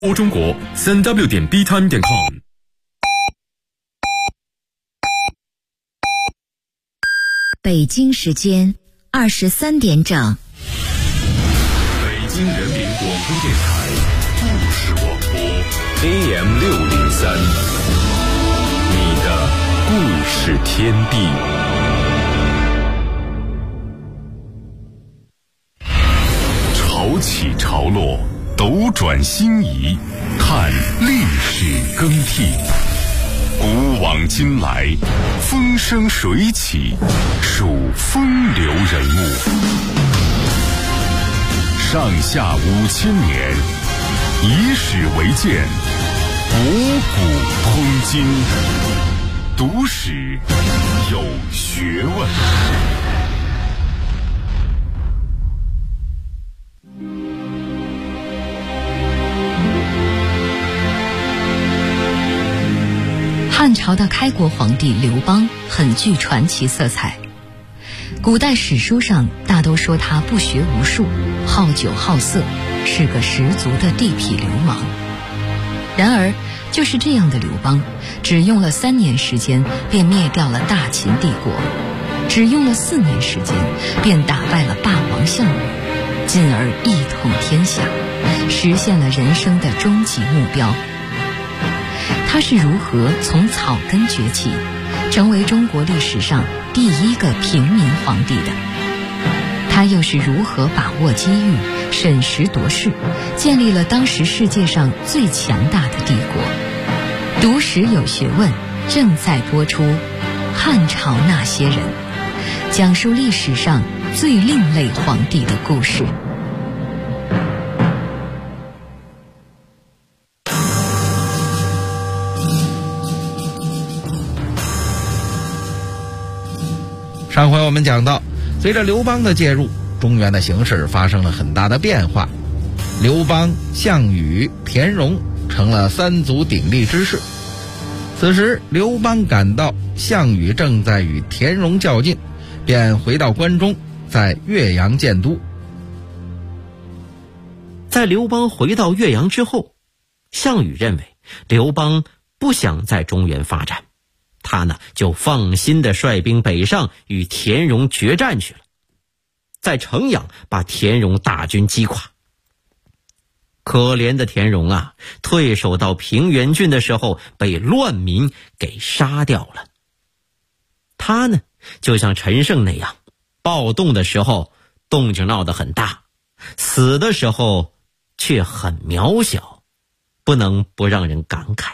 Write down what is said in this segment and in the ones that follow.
播中国3w.btime.com。 北京时间23点整。 北京人民广播电台故事广播 AM603，你的故事天地。潮起潮落，斗转星移，看历史更替。古往今来，风生水起，数风流人物。上下5000年，以史为鉴，五古通今，读史有学问。 汉朝的开国皇帝刘邦很具传奇色彩，古代史书上大都说他不学无术，好酒好色，是个十足的地痞流氓。然而就是这样的刘邦，只用了3年时间便灭掉了大秦帝国，只用了4年时间便打败了霸王项羽，进而一统天下，实现了人生的终极目标。他是如何从草根崛起，成为中国历史上第一个平民皇帝的？他又是如何把握机遇，审时度势，建立了当时世界上最强大的帝国？读史有学问，正在播出《汉朝那些人》，讲述历史上最另类皇帝的故事。 上回我们讲到，随着刘邦的介入，中原的形势发生了很大的变化。刘邦、项羽、田荣成了3足鼎立之势。此时刘邦感到项羽正在与田荣较劲，便回到关中，在岳阳建都。 在刘邦回到岳阳之后，项羽认为刘邦不想在中原发展，他呢就放心地率兵北上，与田荣决战去了，在城阳把田荣大军击垮。可怜的田荣啊，退守到平原郡的时候被乱民给杀掉了。他呢就像陈胜那样，暴动的时候动静闹得很大，死的时候却很渺小，不能不让人感慨。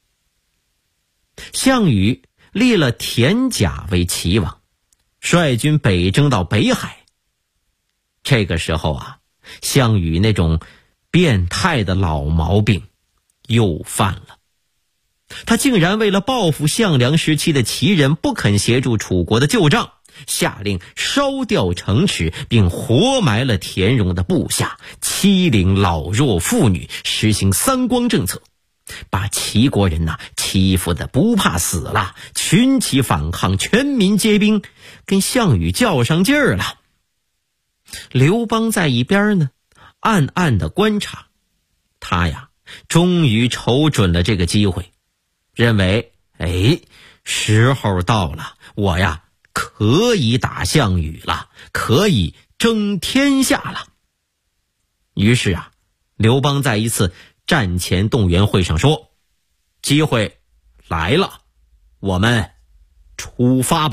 项羽立了田甲为齐王，率军北征到北海。这个时候啊，项羽那种变态的老毛病又犯了。他竟然为了报复项梁时期的齐人不肯协助楚国的旧账，下令烧掉城池，并活埋了田荣的部下，欺凌老弱妇女，实行3光政策，把齐国人欺负得不怕死了，群起反抗，全民皆兵，跟项羽较上劲儿了。刘邦在一边呢，暗暗地观察。他呀，终于瞅准了这个机会，认为时候到了，我呀可以打项羽了，可以争天下了。于是啊，刘邦在一次战前动员会上说，机会来了，我们出发吧。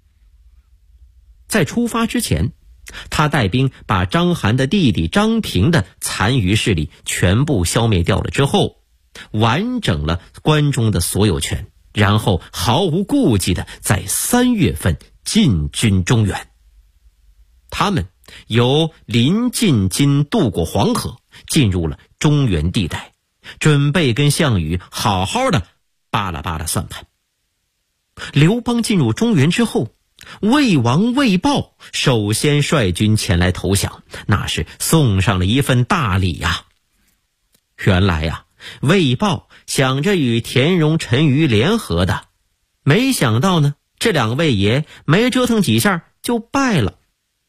在出发之前，他带兵把章邯的弟弟张平的残余势力全部消灭掉了之后，完整了关中的所有权，然后毫无顾忌地在3月份进军中原。他们由临晋津渡过黄河，进入了中原地带，准备跟项羽好好的扒拉扒拉算盘。刘邦进入中原之后，魏王魏豹首先率军前来投降，那是送上了一份大礼呀。原来呀，魏豹想着与田荣、陈馀联合的，没想到呢，这2位爷没折腾几下就败了。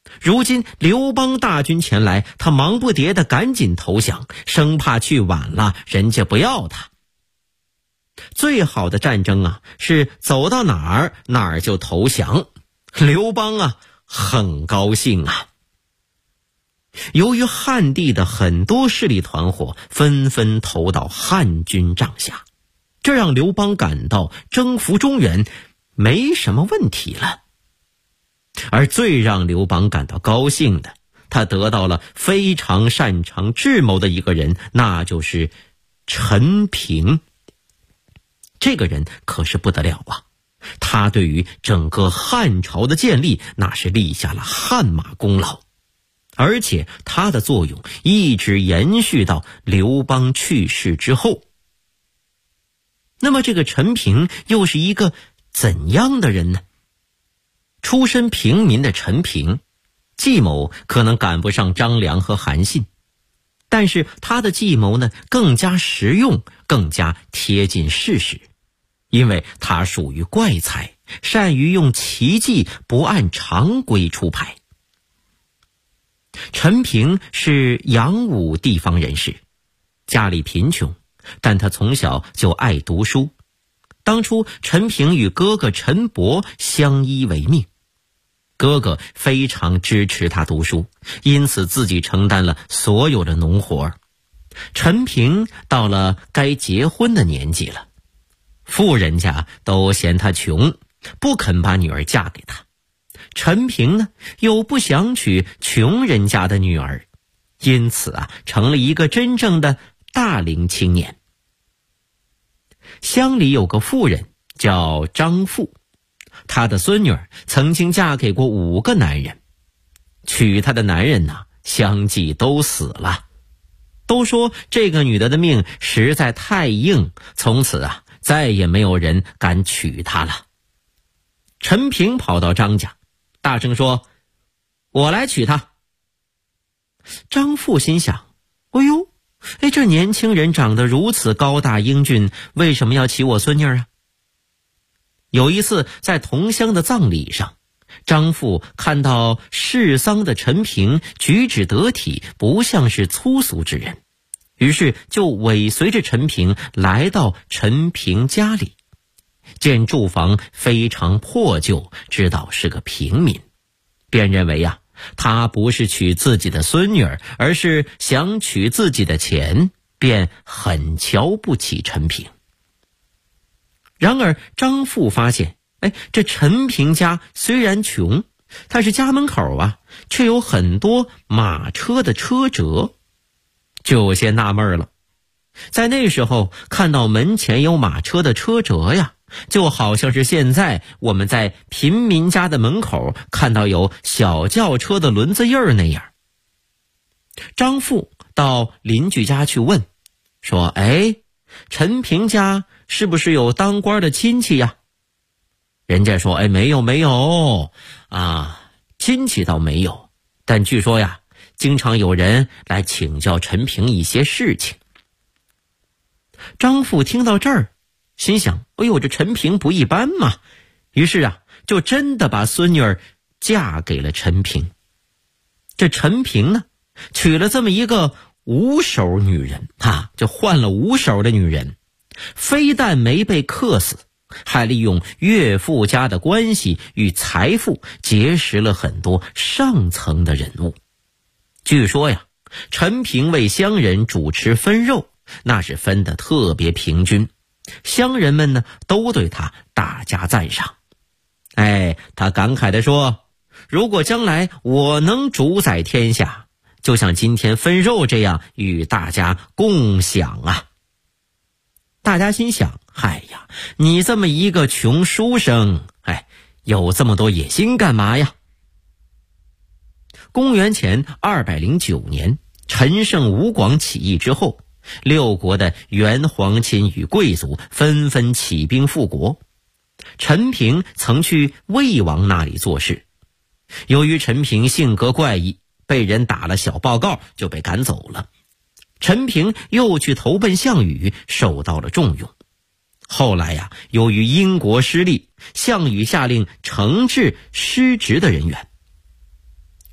如今刘邦大军前来，他忙不迭地赶紧投降，生怕去晚了人家不要他。最好的战争啊，是走到哪儿哪儿就投降。刘邦啊很高兴啊。由于汉地的很多势力团伙纷纷投到汉军帐下，这让刘邦感到征服中原没什么问题了。而最让刘邦感到高兴的，他得到了非常擅长智谋的一个人，那就是陈平。这个人可是不得了啊，他对于整个汉朝的建立那是立下了汗马功劳，而且他的作用一直延续到刘邦去世之后。那么这个陈平又是一个怎样的人呢？出身平民的陈平，计谋可能赶不上张良和韩信，但是他的计谋呢更加实用，更加贴近事实，因为他属于怪才，善于用奇计，不按常规出牌。陈平是阳武地方人士，家里贫穷，但他从小就爱读书。当初陈平与哥哥陈伯相依为命，哥哥非常支持他读书，因此自己承担了所有的农活。陈平到了该结婚的年纪了，富人家都嫌他穷，不肯把女儿嫁给他。陈平呢，又不想娶穷人家的女儿，因此啊，成了一个真正的大龄青年。乡里有个妇人叫张富，她的孙女曾经嫁给过5个男人，娶她的男人呢，相继都死了。都说这个女的命实在太硬，从此啊，再也没有人敢娶她了。陈平跑到张家，大声说：“我来娶她。”张富心想：哎呦，这年轻人长得如此高大英俊，为什么要娶我孙女啊？有一次在同乡的葬礼上，张富看到侍丧的陈平举止得体，不像是粗俗之人，于是就尾随着陈平来到陈平家里。见住房非常破旧，知道是个平民，便认为他不是娶自己的孙女儿，而是想取自己的钱，便很瞧不起陈平。然而张富发现，这陈平家虽然穷，但是家门口却有很多马车的车辙，就有些纳闷了。在那时候看到门前有马车的车辙就好像是现在我们在平民家的门口看到有小轿车的轮子印儿那样。张富到邻居家去问，说：“陈平家是不是有当官的亲戚呀？”人家说：“没有啊，亲戚倒没有，但据说经常有人来请教陈平一些事情。”张富听到这儿，心想：这陈平不一般嘛，于是就真的把孙女儿嫁给了陈平。这陈平呢，娶了这么一个5手女人就换了5手的女人，非但没被克死，还利用岳父家的关系与财富结识了很多上层的人物。据说陈平为乡人主持分肉，那是分得特别平均，乡人们呢都对他大加赞赏。他感慨地说：“如果将来我能主宰天下，就像今天分肉这样与大家共享啊。”大家心想：你这么一个穷书生，有这么多野心干嘛呀？公元前209年，陈胜吴广起义之后，6国的原皇亲与贵族纷纷起兵复国。陈平曾去魏王那里做事，由于陈平性格怪异，被人打了小报告就被赶走了。陈平又去投奔项羽，受到了重用。后来由于殷国失利，项羽下令惩治失职的人员。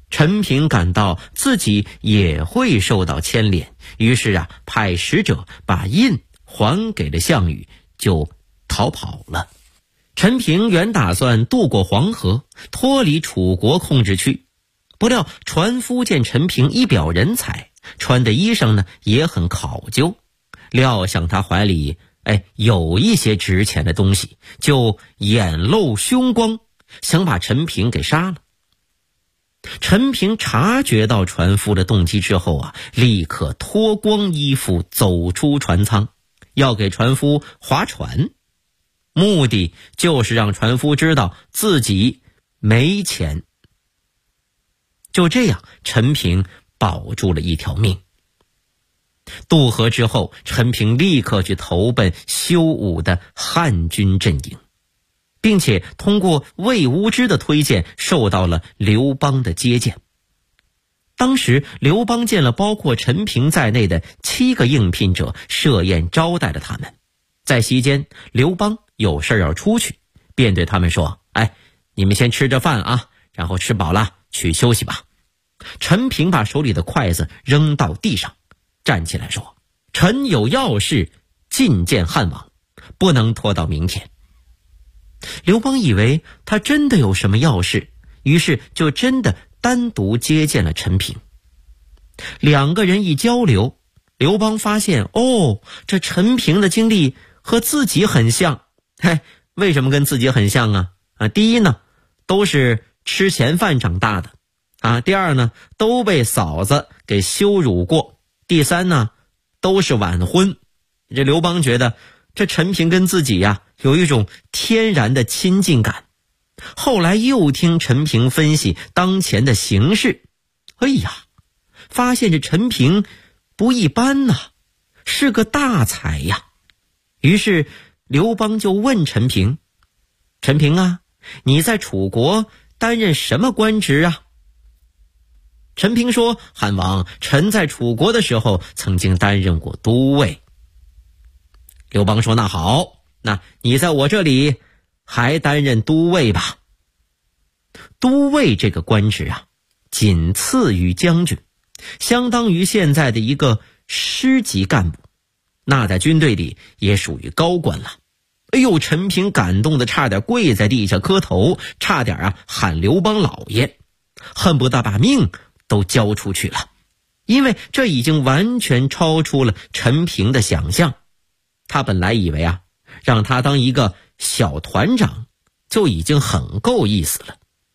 陈平感到自己也会受到牵连，于是派使者把印还给了项羽，就逃跑了。陈平原打算渡过黄河，脱离楚国控制区，不料船夫见陈平一表人才，穿的衣裳呢也很考究，料想他怀里有一些值钱的东西，就眼露凶光，想把陈平给杀了。陈平察觉到船夫的动机之后立刻脱光衣服走出船舱，要给船夫划船，目的就是让船夫知道自己没钱。就这样，陈平保住了一条命。渡河之后，陈平立刻去投奔修武的汉军阵营，并且通过魏无知的推荐受到了刘邦的接见。当时刘邦见了包括陈平在内的7个应聘者，设宴招待了他们。在席间，刘邦有事要出去，便对他们说，你们先吃着饭然后吃饱了去休息吧。陈平把手里的筷子扔到地上，站起来说，臣有要事觐见汉王，不能拖到明天。刘邦以为他真的有什么要事，于是就真的单独接见了陈平。2个人一交流，刘邦发现这陈平的经历和自己很像。为什么跟自己很像第一呢，都是吃闲饭长大的第二呢，都被嫂子给羞辱过，第三呢，都是晚婚。这刘邦觉得这陈平跟自己有一种天然的亲近感。后来又听陈平分析当前的形势，发现这陈平不一般是个大才呀。于是刘邦就问陈平，陈平你在楚国担任什么官职陈平说，汉王，臣在楚国的时候曾经担任过都尉。刘邦说，那好，那你在我这里还担任都尉吧。都尉这个官职仅次于将军，相当于现在的一个师级干部，那在军队里也属于高官了。陈平感动的差点跪在地下磕头，差点喊刘邦老爷，恨不得把命都交出去了，因为这已经完全超出了陈平的想象。他本来以为让他当一个小团长就已经很够意思了。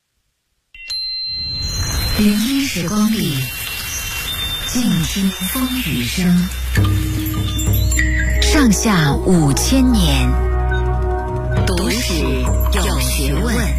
林荫时光里，静听风雨声，上下5000年，读史有学问。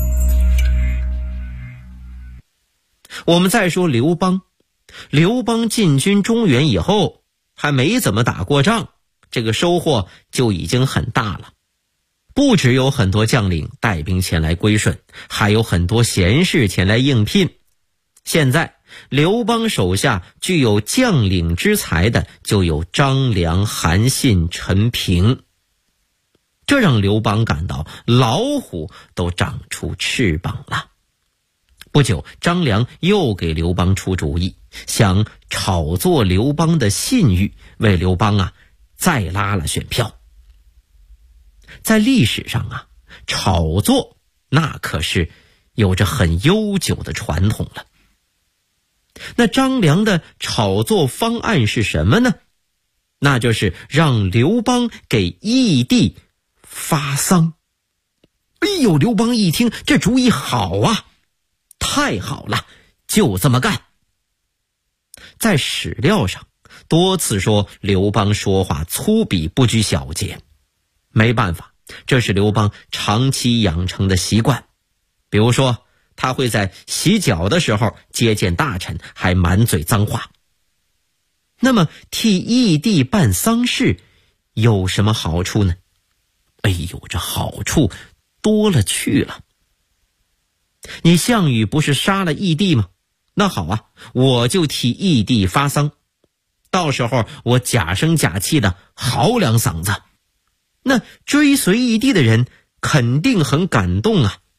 我们再说刘邦。刘邦进军中原以后，还没怎么打过仗，这个收获就已经很大了。不只有很多将领带兵前来归顺，还有很多贤士前来应聘。现在刘邦手下具有将领之才的就有张良、韩信、陈平，这让刘邦感到老虎都长出翅膀了。不久，张良又给刘邦出主意，想炒作刘邦的信誉，为刘邦再拉了选票。在历史上炒作那可是有着很悠久的传统了。那张良的炒作方案是什么呢？那就是让刘邦给义帝发丧。刘邦一听这主意好太好了，就这么干。在史料上多次说刘邦说话粗鄙不拘小节，没办法，这是刘邦长期养成的习惯。比如说，他会在洗脚的时候接见大臣，还满嘴脏话。那么替义帝办丧事有什么好处呢？这好处多了去了。你项羽不是杀了义帝吗？那好我就替义帝发丧，到时候我假声假气的嚎2嗓子，那追随义帝的人肯定很感动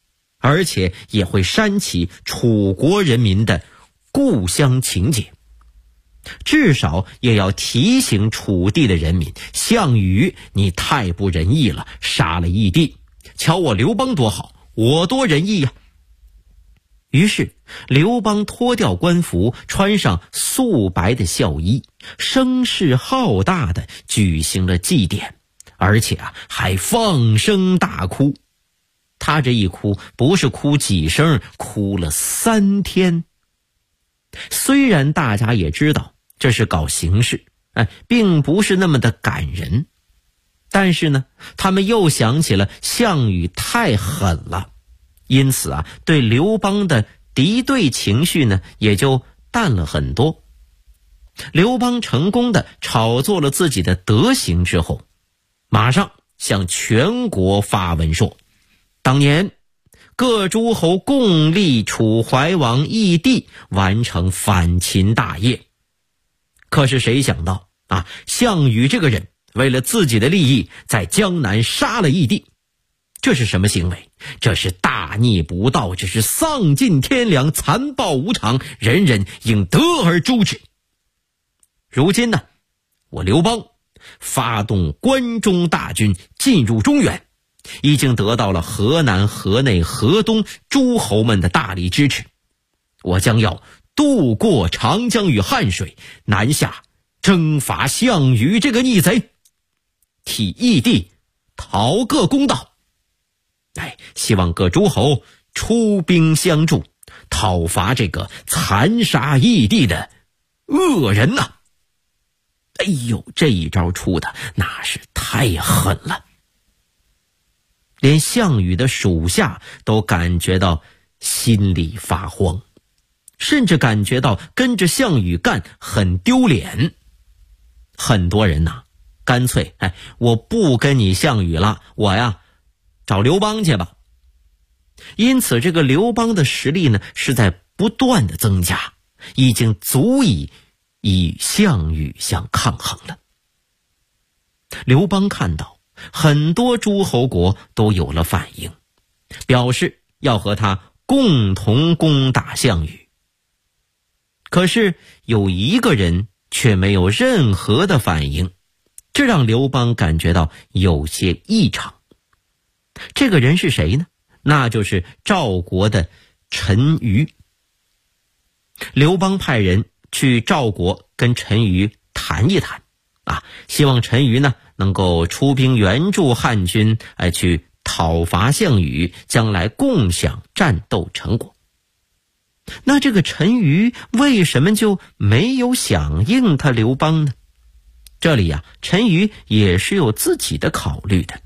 而且也会煽起楚国人民的故乡情结。至少也要提醒楚地的人民，项羽你太不仁义了，杀了义帝，瞧我刘邦多好，我多仁义呀。于是刘邦脱掉官服，穿上素白的孝衣，声势浩大的举行了祭典，而且还放声大哭。他这一哭不是哭几声，哭了3天。虽然大家也知道这是搞形式，并不是那么的感人，但是呢，他们又想起了项羽太狠了，因此对刘邦的敌对情绪呢也就淡了很多。刘邦成功的炒作了自己的德行之后，马上向全国发文说，当年各诸侯共立楚怀王义帝，完成反秦大业。可是谁想到项羽这个人为了自己的利益，在江南杀了义帝。这是什么行为？这是大逆不道，这是丧尽天良，残暴无常，人人应得而诛之。如今呢，我刘邦发动关中大军进入中原，已经得到了河南、河内、河东诸侯们的大力支持。我将要渡过长江与汉水，南下征伐项羽这个逆贼，替义帝讨个公道。希望各诸侯出兵相助，讨伐这个残杀义帝的恶人呐！哎呦，这一招出的那是太狠了，连项羽的属下都感觉到心里发慌，甚至感觉到跟着项羽干很丢脸。很多人干脆我不跟你项羽了，我找刘邦去吧。因此这个刘邦的实力呢是在不断的增加，已经足以与项羽相抗衡了。刘邦看到很多诸侯国都有了反应，表示要和他共同攻打项羽。可是有一个人却没有任何的反应，这让刘邦感觉到有些异常。这个人是谁呢？那就是赵国的陈馀。刘邦派人去赵国跟陈馀谈一谈希望陈馀呢能够出兵援助汉军，去讨伐项羽，将来共享战斗成果。那这个陈馀为什么就没有响应他刘邦呢？这里陈馀也是有自己的考虑的。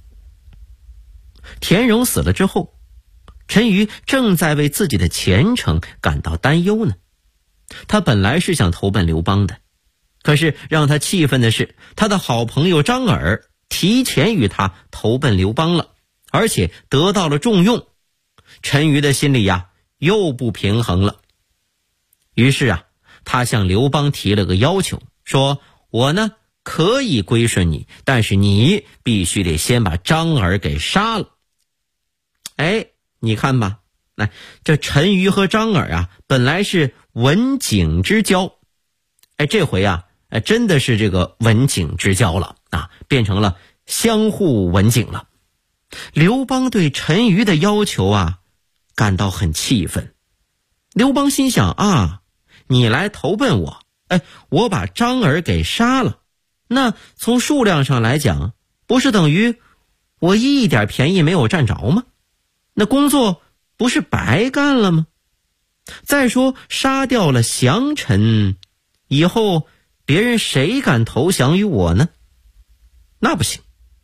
田荣死了之后，陈馀正在为自己的前程感到担忧呢。他本来是想投奔刘邦的，可是让他气愤的是，他的好朋友张耳提前与他投奔刘邦了，而且得到了重用。陈馀的心里又不平衡了。于是他向刘邦提了个要求，说我呢可以归顺你，但是你必须得先把张耳给杀了。你看吧，这陈馀和张耳本来是文景之交，这回真的是这个文景之交了变成了相互文景了。刘邦对陈馀的要求感到很气愤。刘邦心想你来投奔我，我把张耳给杀了，那从数量上来讲，不是等于我一点便宜没有占着吗？那工作不是白干了吗？再说杀掉了降臣以后，别人谁敢投降于我呢？那不行。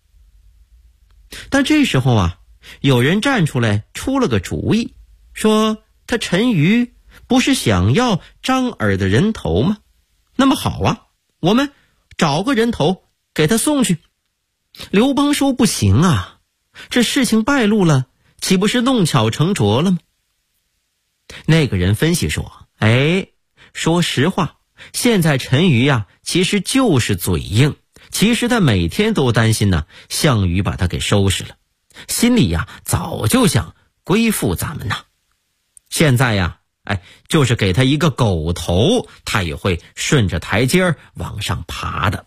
但这时候有人站出来出了个主意，说他陈馀不是想要张耳的人头吗？那么好我们找个人头给他送去。刘邦说不行这事情败露了，岂不是弄巧成拙了吗？那个人分析说，说实话，现在陈馀其实就是嘴硬，其实他每天都担心项羽把他给收拾了，心里早就想归附咱们呐。现在呀，就是给他一个狗头，他也会顺着台阶往上爬的。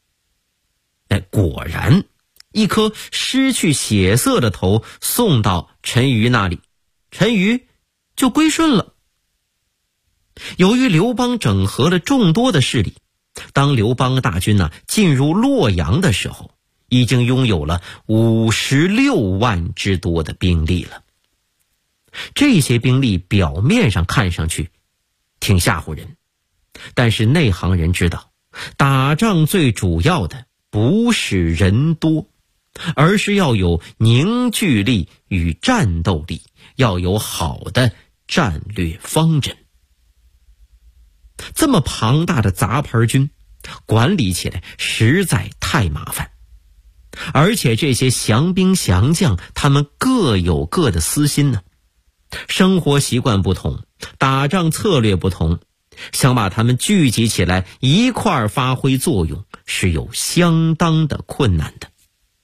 果然，一颗失去血色的头送到陈馀那里，陈馀就归顺了。由于刘邦整合了众多的势力，当刘邦大军进入洛阳的时候，已经拥有了56万之多的兵力了。这些兵力表面上看上去挺吓唬人，但是内行人知道，打仗最主要的不是人多，而是要有凝聚力与战斗力，要有好的战略方针。这么庞大的杂牌军，管理起来实在太麻烦，而且这些降兵降将，他们各有各的私心呢，生活习惯不同，打仗策略不同，想把他们聚集起来一块儿发挥作用，是有相当的困难的。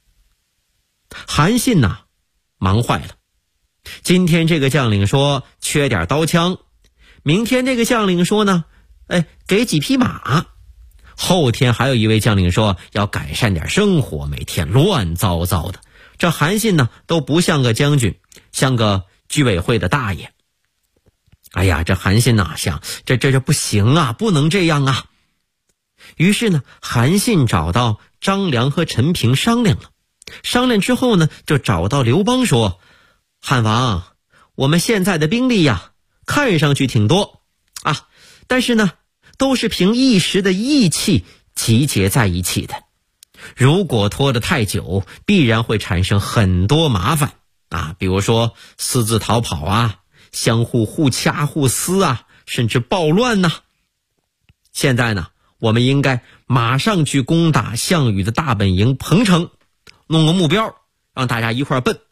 韩信忙坏了，今天这个将领说缺点刀枪，明天这个将领说呢，给几匹马，后天还有一位将领说要改善点生活，每天乱糟糟的。这韩信都不像个将军，像个居委会的大爷。这韩信想，这不行啊，不能这样啊。于是呢，韩信找到张良和陈平商量了。商量之后呢，就找到刘邦说，汉王，我们现在的兵力看上去挺多但是呢，都是凭一时的义气集结在一起的。如果拖得太久，必然会产生很多麻烦比如说私自逃跑相互互掐互撕甚至暴乱现在呢，我们应该马上去攻打项羽的大本营彭城，弄个目标，让大家一块奔。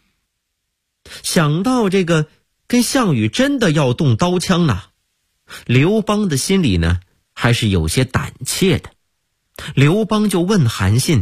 想到这个跟项羽真的要动刀枪刘邦的心里呢还是有些胆怯的。刘邦就问韩信，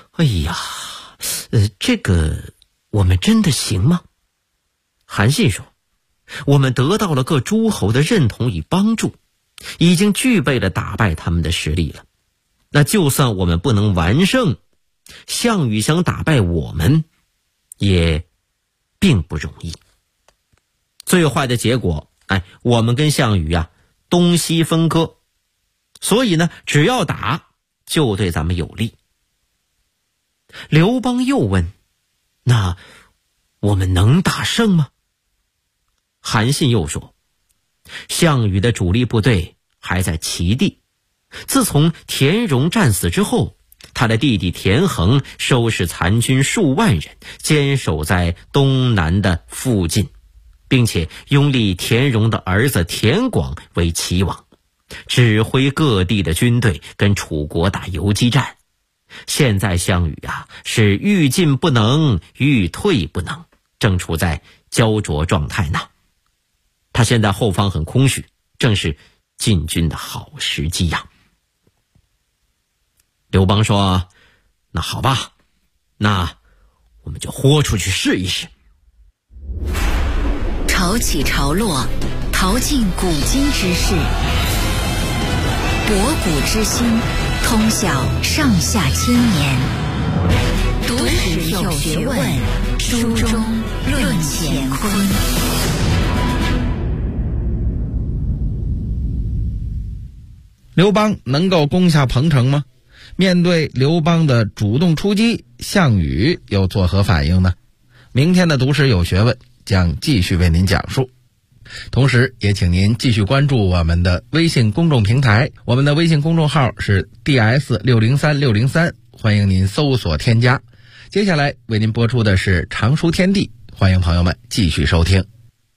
这个我们真的行吗？韩信说，我们得到了各诸侯的认同与帮助，已经具备了打败他们的实力了。那就算我们不能完胜，项羽想打败我们也并不容易。最坏的结果我们跟项羽东西分割，所以呢，只要打就对咱们有利。刘邦又问，那我们能打胜吗？韩信又说，项羽的主力部队还在齐地，自从田荣战死之后，他的弟弟田横收拾残军数万人，坚守在东南的附近，并且拥立田荣的儿子田广为齐王，指挥各地的军队跟楚国打游击战。现在项羽是欲进不能，欲退不能，正处在焦灼状态呢。他现在后方很空虚，正是进军的好时机刘邦说，那好吧，那我们就豁出去试一试。 潮起潮落，淘尽古今之事，博古之今，通晓上下千年。读史有学问，书中论乾坤。 刘邦能够攻下彭城吗？面对刘邦的主动出击，项羽又作何反应呢？明天的读史有学问将继续为您讲述。同时也请您继续关注我们的微信公众平台，我们的微信公众号是 DS603603，欢迎您搜索添加。接下来为您播出的是常书天地，欢迎朋友们继续收听。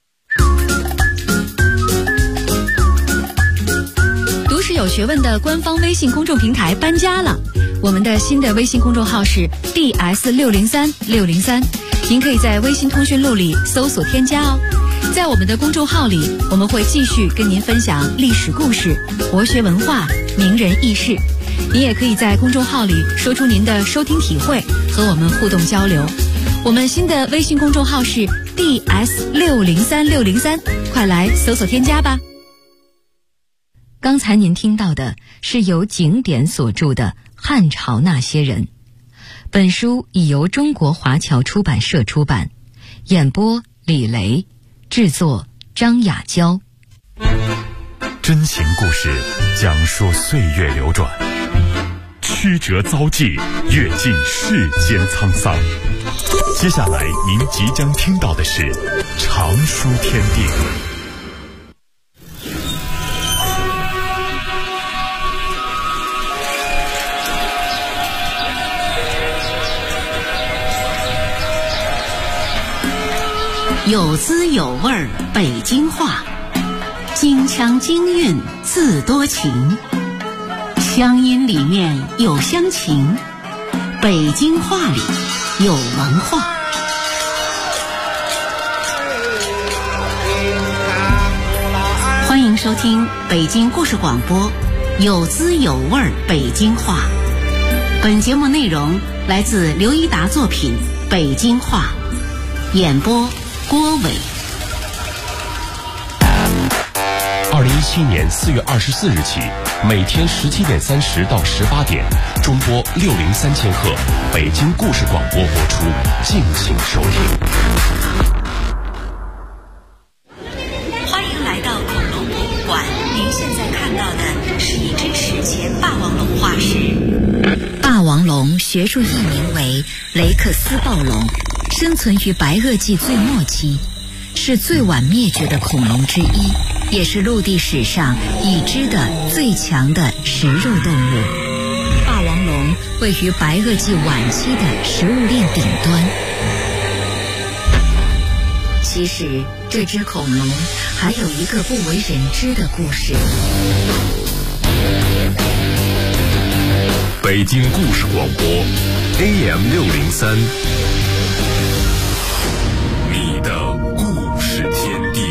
读史有学问的官方微信公众平台搬家了，我们的新的微信公众号是 DS603603，您可以在微信通讯录里搜索添加哦。在我们的公众号里，我们会继续跟您分享历史故事、国学文化、名人轶事。您也可以在公众号里说出您的收听体会，和我们互动交流。我们新的微信公众号是 DS603603，快来搜索添加吧。 刚才您听到的是由景典所著的《汉朝那些人》，本书已由中国华侨出版社出版，演播李雷，制作张雅娇。 真情故事讲述岁月流转，曲折遭际，阅尽世间沧桑。接下来您即将听到的是常书天地。 有滋有味儿北京话，京腔京韵自多情，乡音里面有乡情，北京话里有文化。欢迎收听北京故事广播，有滋有味儿北京话。本节目内容来自刘一达作品《北京话》，演播郭伟。 2017年4月24日起，每天17点30到18点，中波603千赫，北京故事广播播出，敬请收听。 欢迎来到恐龙博物馆，您现在看到的是一只史前霸王龙化石。霸王龙学术译名为雷克斯暴龙，生存于白垩纪最末期，是最晚灭绝的恐龙之一，也是陆地史上已知的最强的食肉动物。霸王龙位于白垩纪晚期的食物链顶端。其实这只恐龙还有一个不为人知的故事。 北京故事广播 AM603，你的故事天地。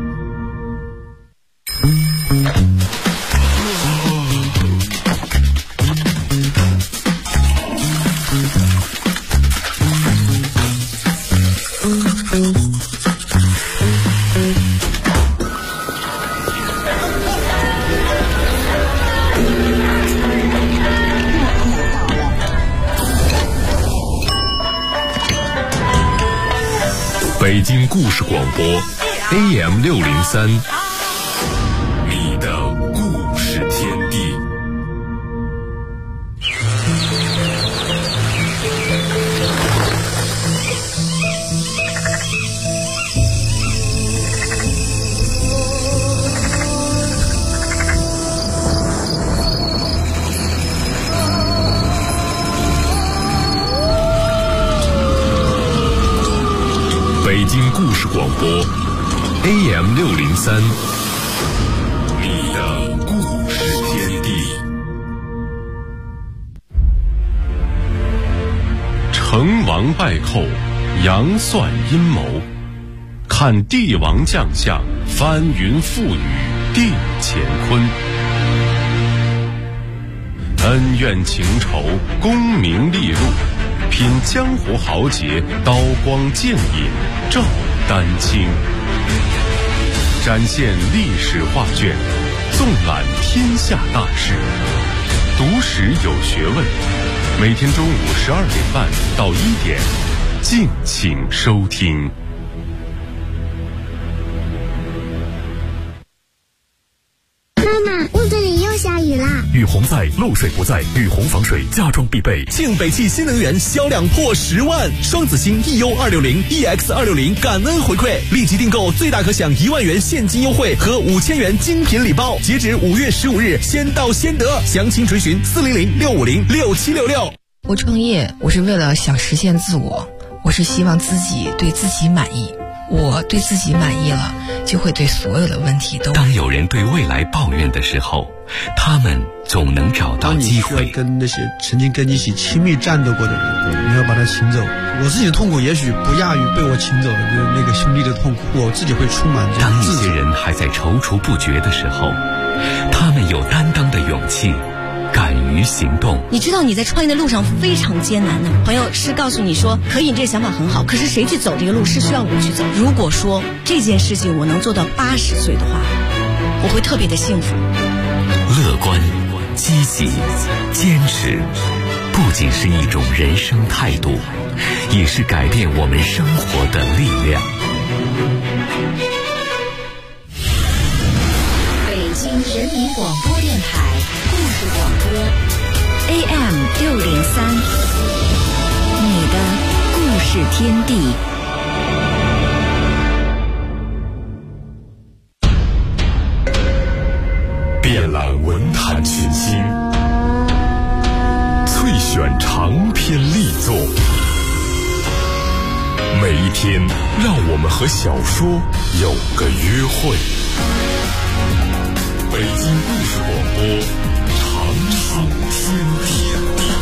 北京故事广播 AM603，你的故事天地。北京故事广播 AM603，你的故事天地。成王败寇，杨算阴谋，看帝王将相，翻云覆雨定乾坤。恩怨情仇，功名利禄，品江湖豪杰，刀光剑影照丹青，展现历史画卷，纵览天下大事，读史有学问。每天中午12点半到1点，敬请收听。 妈妈，屋子里又下雨啦！ 雨洪在，漏水不在，雨洪防水家装必备。 庆北汽新能源销量破10万，双子星 EU260、EX260感恩回馈，立即订购最大可享1万元现金优惠和5000元精品礼包，截止5月15日，先到先得。详情追询400-650-6766。 我创业，我是为了想实现自我，我是希望自己对自己满意。我对自己满意了，就会对所有的问题都。 当有人对未来抱怨的时候，他们总能找到机会。 当你需要跟那些曾经跟你一起亲密战斗过的人，你要把他请走。我自己的痛苦也许不亚于被我请走的那个兄弟的痛苦，我自己会充满这当一些人还在踌躇不决的时候，他们有担当的勇气， 敢于行动。 你知道你在创业的路上非常艰难的，朋友是告诉你说可以，你这个想法很好，可是谁去走这个路是需要我去走。如果说这件事情我能做到80岁的话，我会特别的幸福。 乐观、积极、坚持，不仅是一种人生态度，也是改变我们生活的力量。 北京人民广播电台故事广播 AM603，你的故事天地。 遍览文坛群星，萃选长篇力作，每一天让我们和小说有个约会。北京故事广播，长寿天地。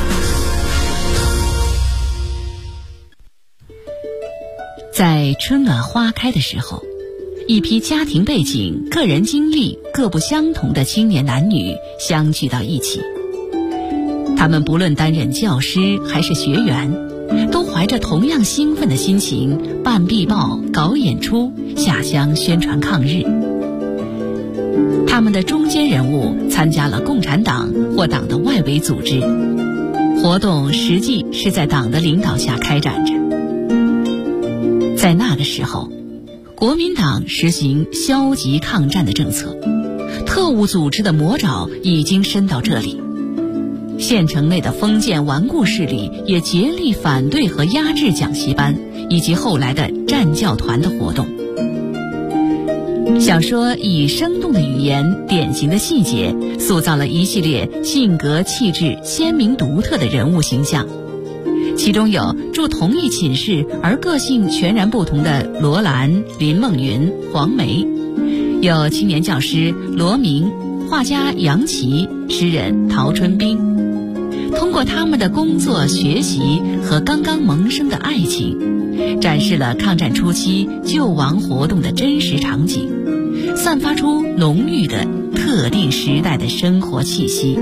在春暖花开的时候，一批家庭背景、个人经历各不相同的青年男女相聚到一起。他们不论担任教师还是学员，都怀着同样兴奋的心情办壁报、搞演出、下乡宣传抗日。他们的中坚人物参加了共产党或党的外围组织，活动实际是在党的领导下开展着。在那个时候，国民党实行消极抗战的政策，特务组织的魔爪已经伸到这里。县城内的封建顽固势力也竭力反对和压制讲习班以及后来的战教团的活动。小说以生动的语言、典型的细节，塑造了一系列性格气质鲜明独特的人物形象。其中有住同一寝室而个性全然不同的罗兰、林梦云、黄梅，有青年教师罗明、画家杨琦、诗人陶春冰。通过他们的工作、学习和刚刚萌生的爱情，展示了抗战初期救亡活动的真实场景，散发出浓郁的特定时代的生活气息。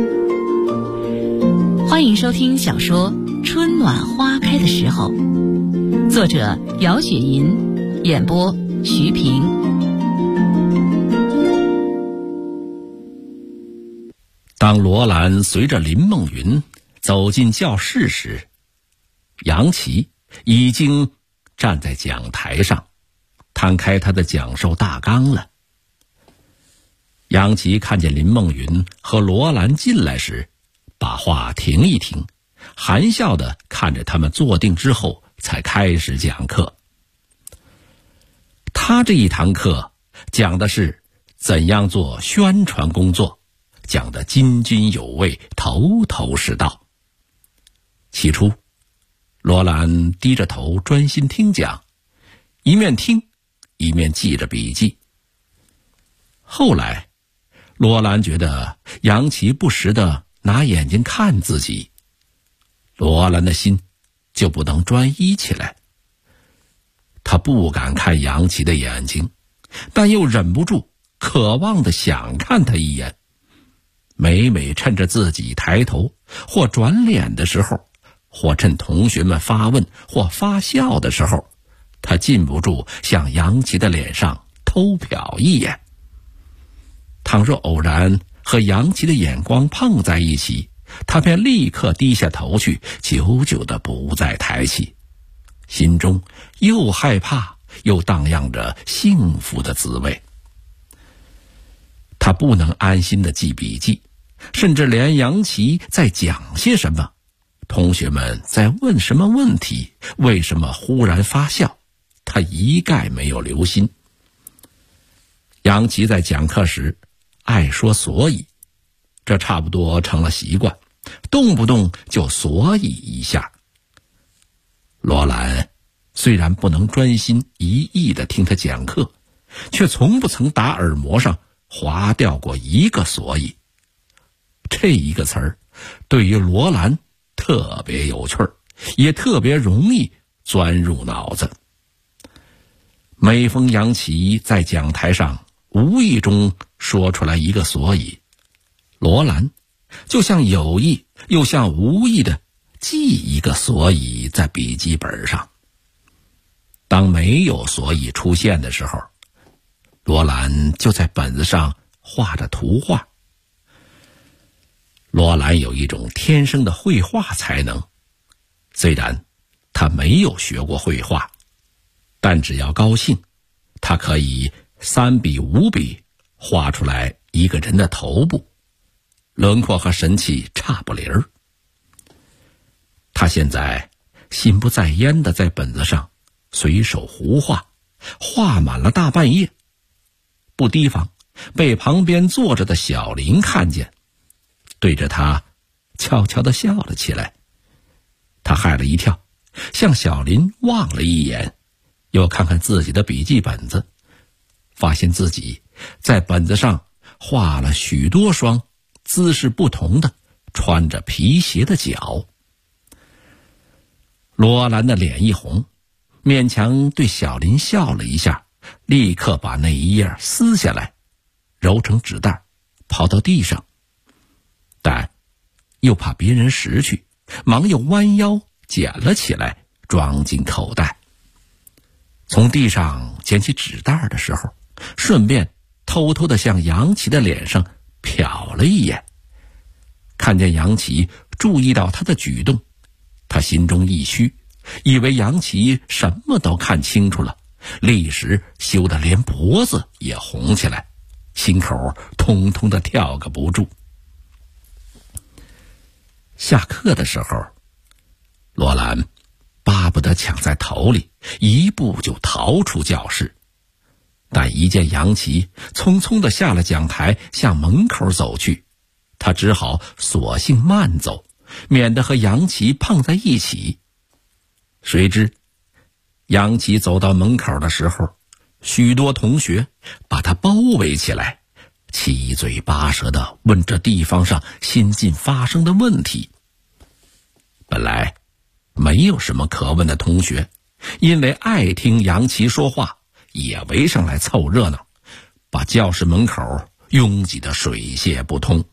欢迎收听小说《春暖花开的时候》，作者姚雪银，演播徐平。 当罗兰随着林梦云走进教室时，杨琦已经站在讲台上，摊开他的讲授大纲了。杨琦看见林梦云和罗兰进来时，把话停一停，含笑地看着他们坐定之后，才开始讲课。他这一堂课讲的是怎样做宣传工作，讲得津津有味，头头是道。起初，罗兰低着头专心听讲，一面听一面记着笔记。后来，罗兰觉得杨琦不时地拿眼睛看自己，罗兰的心就不能专一起来。他不敢看杨琦的眼睛，但又忍不住渴望地想看他一眼。每每趁着自己抬头或转脸的时候，或趁同学们发问或发笑的时候，他禁不住向杨琦的脸上偷瞟一眼。倘若偶然和杨琦的眼光碰在一起，他便立刻低下头去，久久地不再抬起，心中又害怕又荡漾着幸福的滋味。他不能安心地记笔记，甚至连杨琦在讲些什么，同学们在问什么问题，为什么忽然发笑，他一概没有留心。杨琦在讲课时爱说所以，这差不多成了习惯，动不动就所以一下。罗兰虽然不能专心一意地听他讲课，却从不曾打耳膜上划掉过一个所以。这一个词儿对于罗兰特别有趣儿，也特别容易钻入脑子。每逢杨琦在讲台上无意中说出来一个所以，罗兰就像有意又像无意的记一个所以在笔记本上。当没有所以出现的时候，罗兰就在本子上画着图画。罗兰有一种天生的绘画才能，虽然他没有学过绘画，但只要高兴，他可以3笔5笔画出来一个人的头部，轮廓和神气差不离儿。他现在心不在焉地在本子上随手胡画，画满了大半页，不提防被旁边坐着的小林看见，对着他悄悄地笑了起来。他害了一跳，向小林望了一眼，又看看自己的笔记本子，发现自己在本子上画了许多双姿势不同的穿着皮鞋的脚。罗兰的脸一红，勉强对小林笑了一下，立刻把那一页撕下来，揉成纸袋抛到地上，但又怕别人拾去，忙又弯腰捡了起来，装进口袋。从地上捡起纸袋的时候，顺便偷偷地向杨琪的脸上瞟了一眼。看见杨琪注意到他的举动，他心中一虚，以为杨琪什么都看清楚了，立时羞得连脖子也红起来，心口通通的跳个不住。下课的时候，罗兰巴不得抢在头里，一步就逃出教室，但一见杨琪匆匆地下了讲台，向门口走去，他只好索性慢走，免得和杨琪碰在一起。谁知杨琪走到门口的时候，许多同学把他包围起来，七嘴八舌地问这地方上新近发生的问题。本来没有什么可问的同学，因为爱听杨琪说话，也围上来凑热闹，把教室门口拥挤得水泄不通。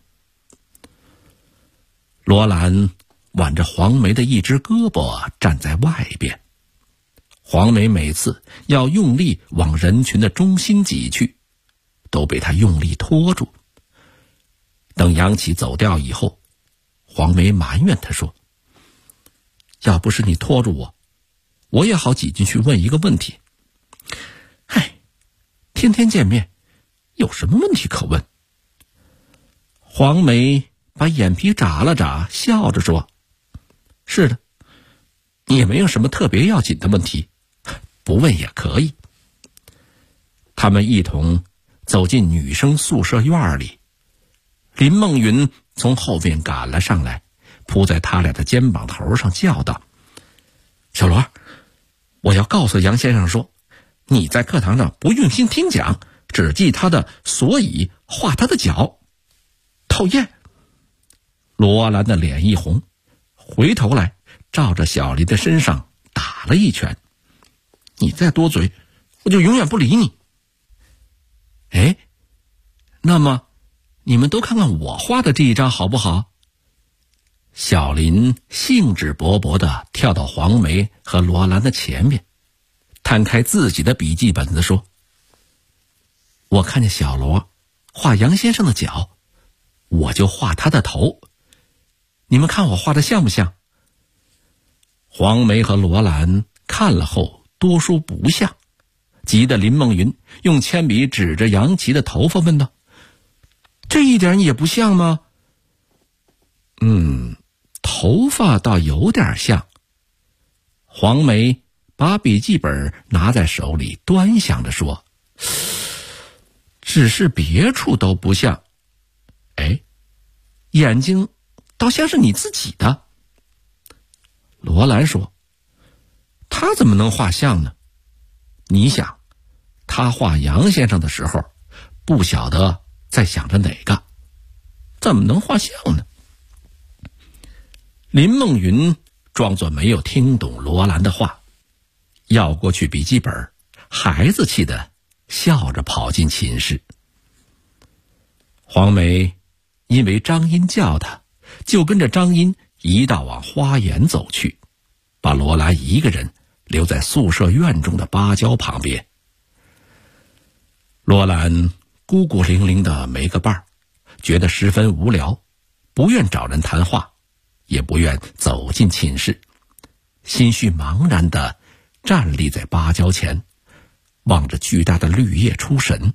罗兰挽着黄梅的一只胳膊站在外边，黄梅每次要用力往人群的中心挤去，都被他用力拖住。等杨琪走掉以后，黄梅埋怨他说：“要不是你拖住我，我也好挤进去问一个问题。嗨，天天见面，有什么问题可问？”黄梅把眼皮眨了眨，笑着说：“是的，也没有什么特别要紧的问题，不问也可以。”他们一同走进女生宿舍院里，林梦云从后面赶了上来，扑在他俩的肩膀头上叫道：“小罗，我要告诉杨先生说，你在课堂上不用心听讲，只记他的所以，画他的脚，讨厌！”罗兰的脸一红，回头来照着小林的身上打了一拳：“你再多嘴，我就永远不理你。”哎，那么你们都看看我画的这一张好不好？小林兴致勃勃地跳到黄梅和罗兰的前面，摊开自己的笔记本子说：“我看见小罗画杨先生的脚，我就画他的头，你们看我画的像不像？”黄梅和罗兰看了后多说不像，急得林梦云用铅笔指着杨琪的头发问道：“这一点也不像吗？”头发倒有点像。黄梅把笔记本拿在手里端详着说：“只是别处都不像。哎，眼睛倒像是你自己的。”罗兰说：“他怎么能画像呢？你想，他画杨先生的时候，不晓得在想着哪个，怎么能画像呢？”林梦云装作没有听懂罗兰的话，要过去笔记本，孩子气的笑着跑进寝室。黄梅因为张英叫他，就跟着张英一道往花园走去，把罗兰一个人留在宿舍院中的芭蕉旁边。罗兰孤孤零零的没个伴儿，觉得十分无聊，不愿找人谈话，也不愿走进寝室，心绪茫然地站立在芭蕉前，望着巨大的绿叶出神。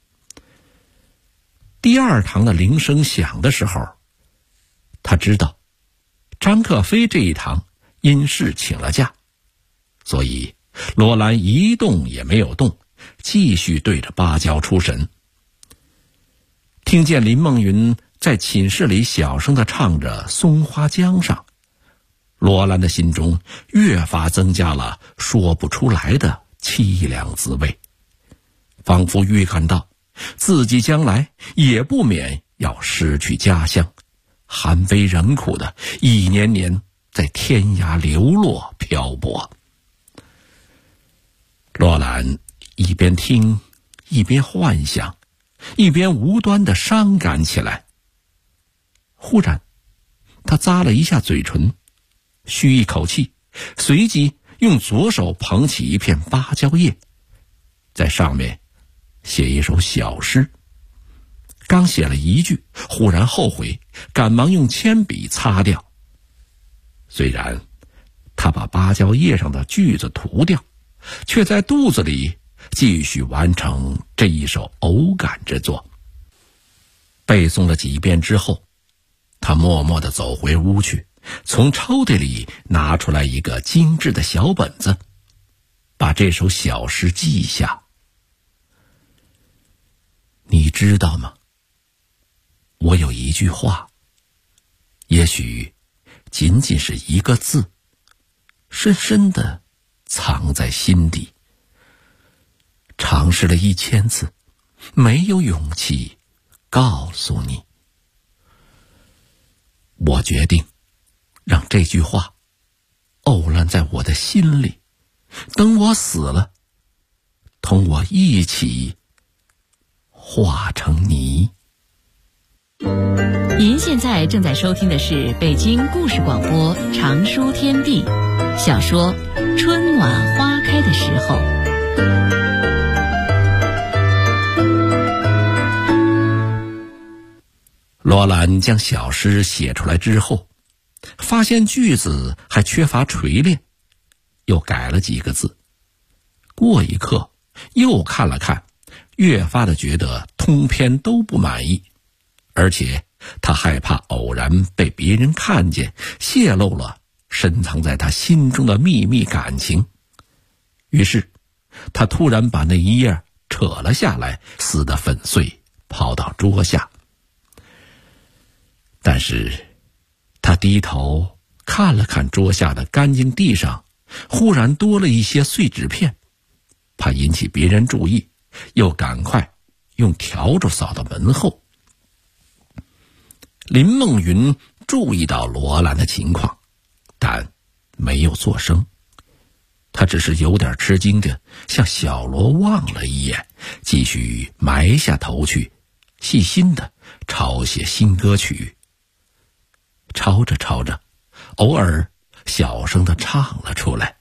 第二堂的铃声响的时候，他知道张克飞这一堂因事请了假，所以罗兰一动也没有动，继续对着芭蕉出神。听见林梦云在寝室里小声地唱着《松花江上》，罗兰的心中越发增加了说不出来的凄凉滋味，仿佛预感到自己将来也不免要失去家乡，寒悲忍苦的一年年在天涯流落漂泊。罗兰一边听一边幻想，一边无端的伤感起来。忽然他咂了一下嘴唇，吁一口气，随即用左手捧起一片芭蕉叶，在上面写一首小诗。刚写了一句，忽然后悔，赶忙用铅笔擦掉。虽然他把芭蕉叶上的句子涂掉，却在肚子里继续完成这一首偶感之作。背诵了几遍之后，他默默地走回屋去，从抽屉里拿出来一个精致的小本子，把这首小诗记下。你知道吗？我有一句话，也许仅仅是一个字，深深地藏在心底。尝试了1000次，没有勇气告诉你。我决定让这句话沤烂在我的心里，等我死了，同我一起化成泥。 您现在正在收听的是北京故事广播长书天地小说《春暖花开的时候》。 罗兰将小诗写出来之后，发现句子还缺乏锤炼，又改了几个字。过一刻又看了看，越发的觉得通篇都不满意，而且他害怕偶然被别人看见，泄露了深藏在他心中的秘密感情。于是他突然把那一页扯了下来，撕得粉碎，抛到桌下。但是他低头看了看桌下的干净地上，忽然多了一些碎纸片，怕引起别人注意，又赶快用笤帚扫到门后。林梦云注意到罗兰的情况，但没有作声。他只是有点吃惊的向小罗望了一眼，继续埋下头去，细心的抄写新歌曲。抄着抄着，偶尔小声地唱了出来。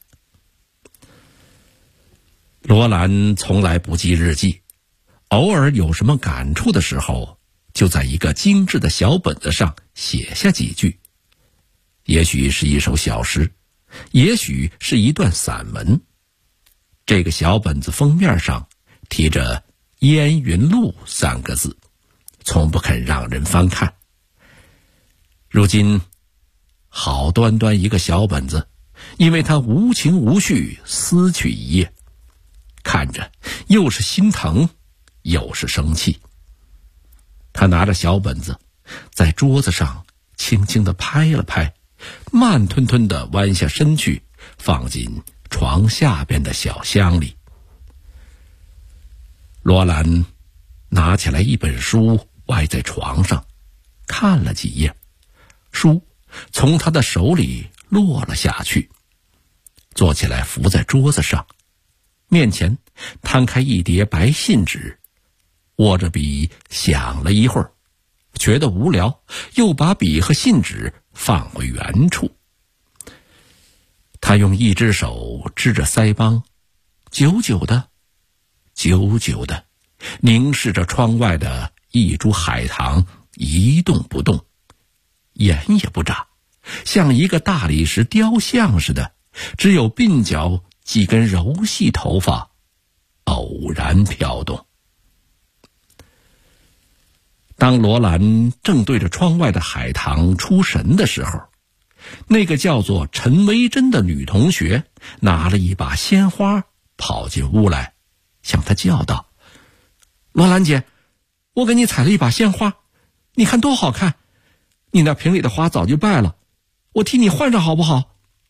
罗兰从来不记日记，偶尔有什么感触的时候，就在一个精致的小本子上写下几句，也许是一首小诗，也许是一段散文。这个小本子封面上贴着烟云路3个字，从不肯让人翻看。如今好端端一个小本子，因为他无情无绪撕去一页，看着又是心疼又是生气。他拿着小本子在桌子上轻轻地拍了拍，慢吞吞地弯下身去，放进床下边的小箱里。罗兰拿起来一本书，歪在床上看了几页，书从他的手里落了下去，坐起来伏在桌子上，面前摊开一叠白信纸，握着笔想了一会儿， 觉得无聊，又把笔和信纸放回原处。他用一只手支着腮帮，久久的凝视着窗外的一株海棠，一动不动，眼也不眨，像一个大理石雕像似的，只有鬓角几根柔细头发偶然飘动。当罗兰正对着窗外的海棠出神的时候，那个叫做陈维珍的女同学拿了一把鲜花跑进屋来，向她叫道：罗兰姐，我给你采了一把鲜花，你看多好看，你那瓶里的花早就败了，我替你换上好不好？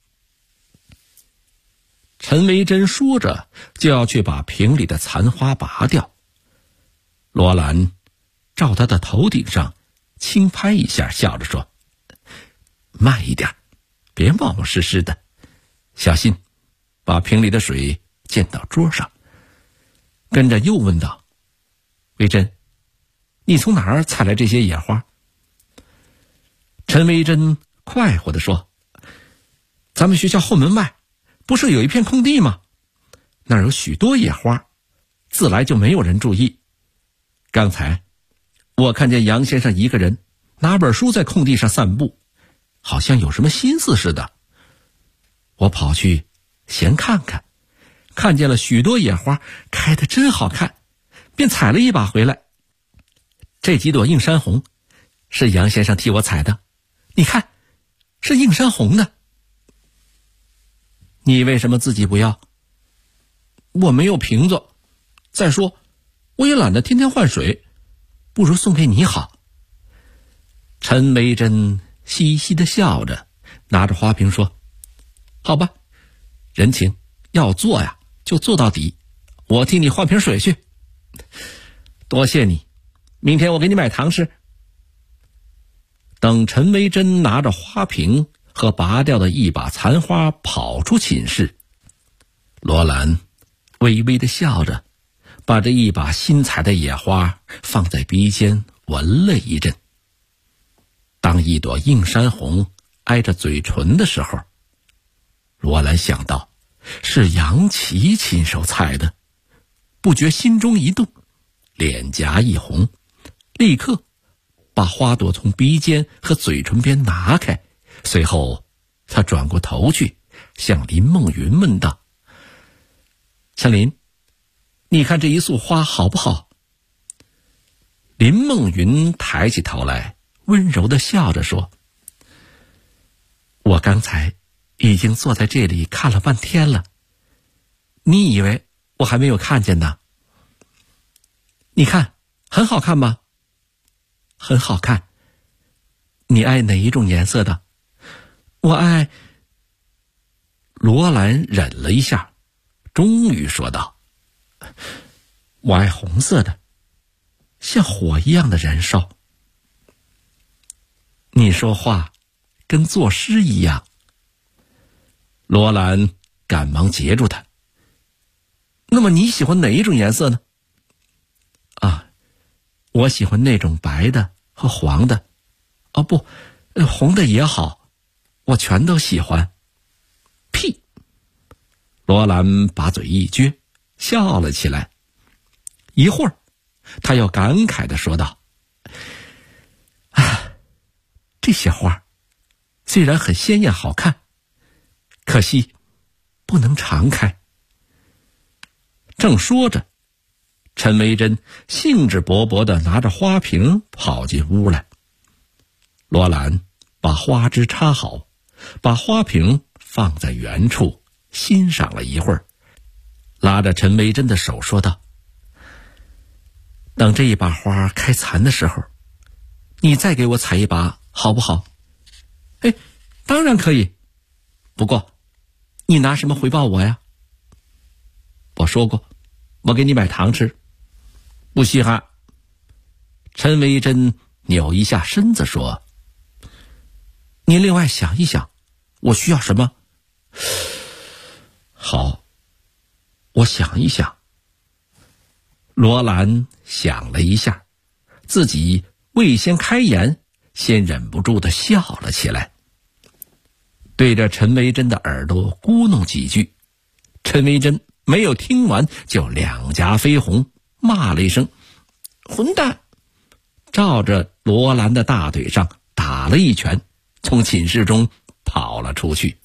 陈维珍说着就要去把瓶里的残花拔掉，罗兰照他的头顶上轻拍一下，笑着说：慢一点，别冒冒失失的，小心把瓶里的水溅到桌上。跟着又问道：维珍，你从哪儿采来这些野花？陈维珍快活地说：咱们学校后门外不是有一片空地吗？那儿有许多野花，自来就没有人注意。刚才我看见杨先生一个人拿本书在空地上散步，好像有什么心思似的。我跑去闲看看，看见了许多野花开得真好看，便采了一把回来。这几朵映山红是杨先生替我采的，你看，是映山红的。你为什么自己不要？我没有瓶子，再说我也懒得天天换水，不如送给你好。陈维珍嘻嘻地笑着，拿着花瓶说：好吧，人情要做呀就做到底，我替你换瓶水去。多谢你，明天我给你买糖吃。等陈维珍拿着花瓶和拔掉的一把残花跑出寝室，罗兰微微地笑着，把这一把新采的野花放在鼻尖闻了一阵。当一朵映山红挨着嘴唇的时候，罗兰想到是杨琦亲手采的，不觉心中一动，脸颊一红，立刻把花朵从鼻尖和嘴唇边拿开。随后他转过头去向林梦云问道：小林，你看这一束花好不好？林梦云抬起头来，温柔地笑着说：我刚才已经坐在这里看了半天了，你以为我还没有看见呢？你看很好看吧？很好看。你爱哪一种颜色的？我爱……罗兰忍了一下，终于说道：我爱红色的，像火一样的燃烧。你说话跟作诗一样。罗兰赶忙截住他：那么你喜欢哪一种颜色呢？啊，我喜欢那种白的和黄的。哦不，红的也好，我全都喜欢。屁！罗兰把嘴一撅，笑了起来。一会儿他又感慨地说道：这些花虽然很鲜艳好看，可惜不能常开。正说着，陈维珍兴致勃勃地拿着花瓶跑进屋来。罗兰把花枝插好，把花瓶放在原处，欣赏了一会儿，拉着陈维珍的手说道：等这一把花开残的时候，你再给我采一把好不好？当然可以，不过你拿什么回报我呀？我说过我给你买糖吃。不稀罕。陈维珍扭一下身子说：您另外想一想，我需要什么？好，我想一想。罗兰想了一下，自己未先开言，先忍不住地笑了起来，对着陈维珍的耳朵咕哝几句。陈维珍没有听完，就两颊绯红，骂了一声混蛋，照着罗兰的大腿上打了一拳，从寝室中跑了出去。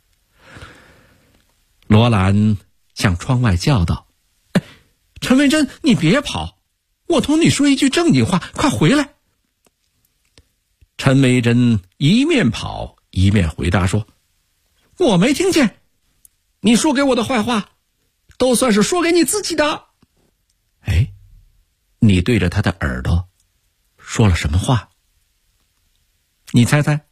罗兰向窗外叫道：陈维珍，你别跑，我同你说一句正经话，快回来。陈维珍一面跑一面回答说：我没听见，你说给我的坏话都算是说给你自己的。你对着他的耳朵说了什么话？你猜猜？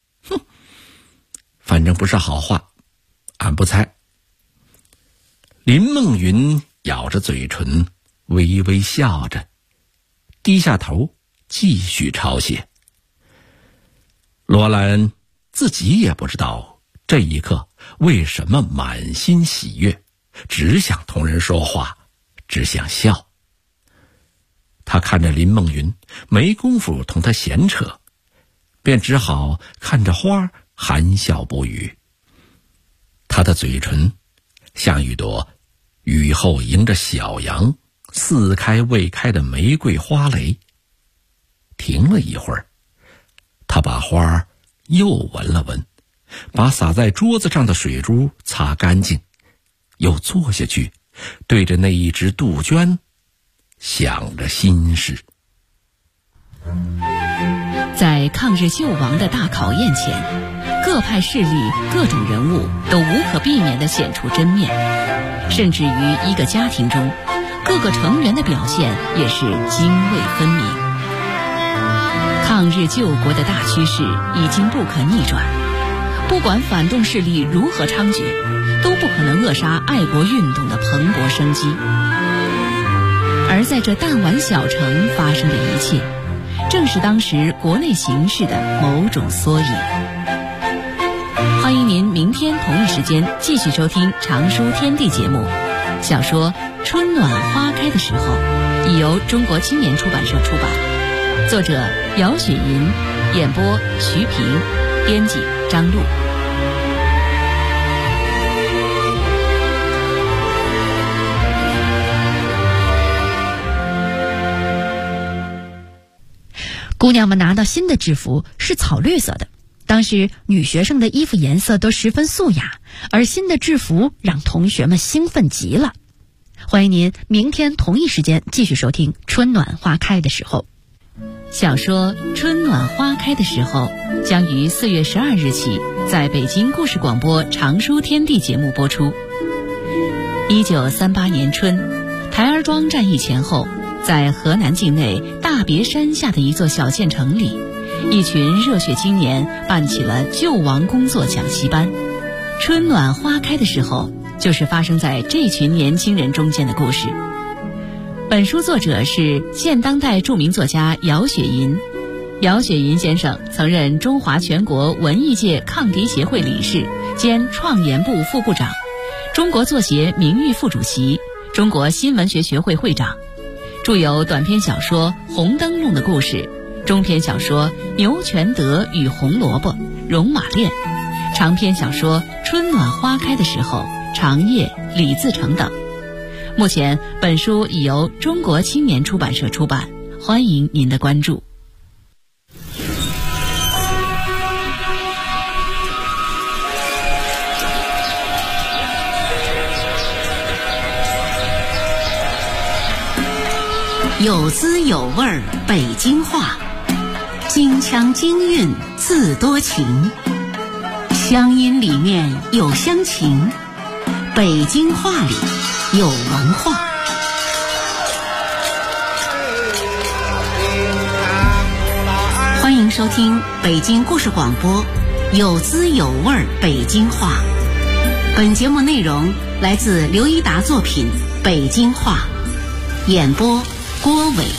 反正不是好话，俺不猜。林梦云咬着嘴唇，微微笑着，低下头继续抄写。罗兰自己也不知道这一刻为什么满心喜悦，只想同人说话，只想笑。他看着林梦云，没工夫同他闲扯，便只好看着花含笑不语。他的嘴唇像一朵雨后迎着小阳似开未开的玫瑰花蕾。停了一会儿，他把花又闻了闻，把洒在桌子上的水珠擦干净，又坐下去，对着那一只杜鹃想着心事。 在抗日救亡的大考验前，各派势力、各种人物都无可避免地显出真面，甚至于一个家庭中，各个成员的表现也是泾渭分明。抗日救国的大趋势已经不可逆转，不管反动势力如何猖獗，都不可能扼杀爱国运动的蓬勃生机。而在这弹丸小城发生的一切，正是当时国内形势的某种缩影。欢迎您明天同一时间继续收听《常书天地》节目。小说《春暖花开的时候》已由中国青年出版社出版，作者姚雪银，演播徐平，编辑张璐。 姑娘们拿到新的制服是草绿色的，当时女学生的衣服颜色都十分素雅，而新的制服让同学们兴奋极了。欢迎您明天同一时间继续收听《春暖花开的时候》。 小说《春暖花开的时候》将于4月12日起在北京故事广播《常书天地》节目播出。1938年春，台儿庄战役前后，在河南境内大别山下的一座小县城里，一群热血青年办起了救亡工作讲习班。春暖花开的时候，就是发生在这群年轻人中间的故事。本书作者是现当代著名作家姚雪银。姚雪银先生曾任中华全国文艺界抗敌协会理事兼创研部副部长，中国作协名誉副主席，中国新闻学学会会长，著有短篇小说《红灯笼的故事》，中篇小说《牛全德与红萝卜》《戎马恋》，长篇小说《春暖花开的时候》《长夜》《李自成》等。目前本书已由中国青年出版社出版，欢迎您的关注。 有滋有味儿北京话，京腔京韵自多情，乡音里面有乡情，北京话里有文化。欢迎收听北京故事广播有滋有味儿北京话。本节目内容来自刘一达作品《北京话》，演播郭伟。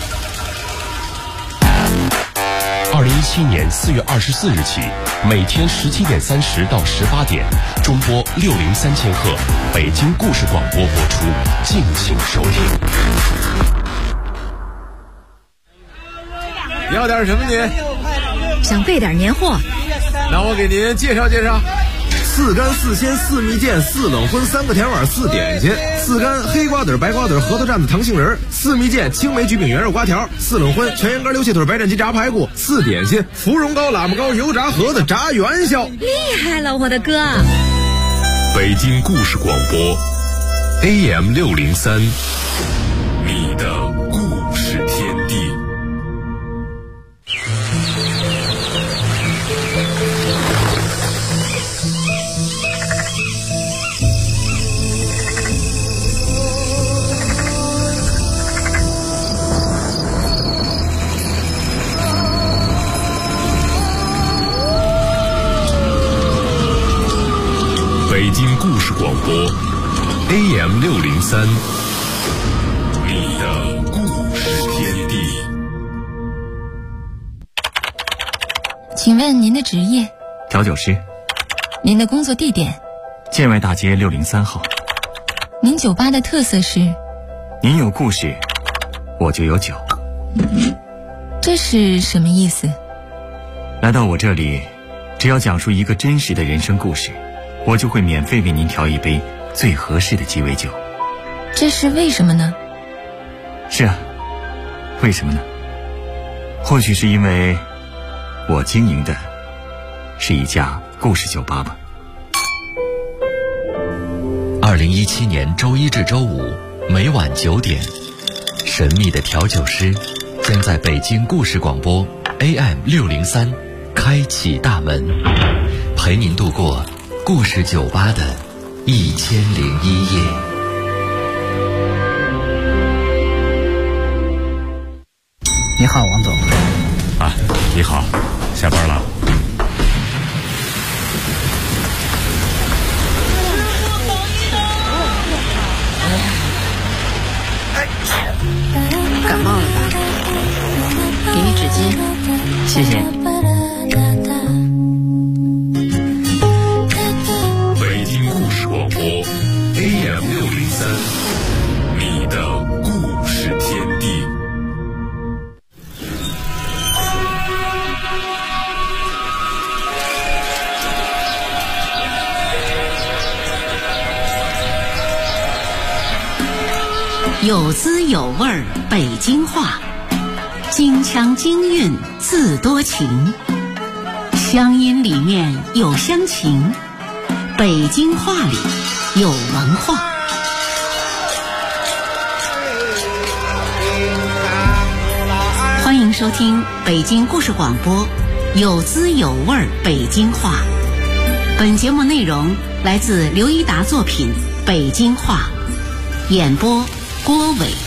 2017年4月24日起，每天17点30到18点，中波603千赫，北京故事广播播出，敬请收听。 要点什么您？ 想备点年货。 那我给您介绍介绍。 4干4鲜4蜜饯4冷荤3个甜碗4点心，4干黑瓜子白瓜子核桃蘸子糖杏仁，4蜜饯青梅焗饼圆肉瓜条，4冷荤全羊肝溜蟹腿白斩鸡炸排骨，4点心芙蓉糕喇嘛糕油炸盒子炸元宵。 厉害了，我的哥！ 北京故事广播 AM603，你的故事天地。北京故事广播 AM603，你的故事天地。 请问您的职业？ 调酒师。 您的工作地点？ 建外大街603号。 您酒吧的特色是？ 您有故事，我就有酒。 这是什么意思？ 来到我这里，只要讲述一个真实的人生故事，我就会免费为您调一杯最合适的鸡尾酒。 这是为什么呢？ 是啊，为什么呢？或许是因为我经营的是一家故事酒吧吧。 2017年周一至周五每晚9点，神秘的调酒师将在北京故事广播 AM603开启大门，陪您度过故事酒吧的1001夜。 你好，王总。 啊，你好，下班了。 感冒了吧？给你纸巾。 谢谢。 北京故事广播 AM603，你的故事天地。 有滋有味儿北京话，京腔京韵自多情，乡音里面有乡情，北京话里有文化。欢迎收听北京故事广播有滋有味儿北京话。本节目内容来自刘一达作品《北京话》，演播郭伟。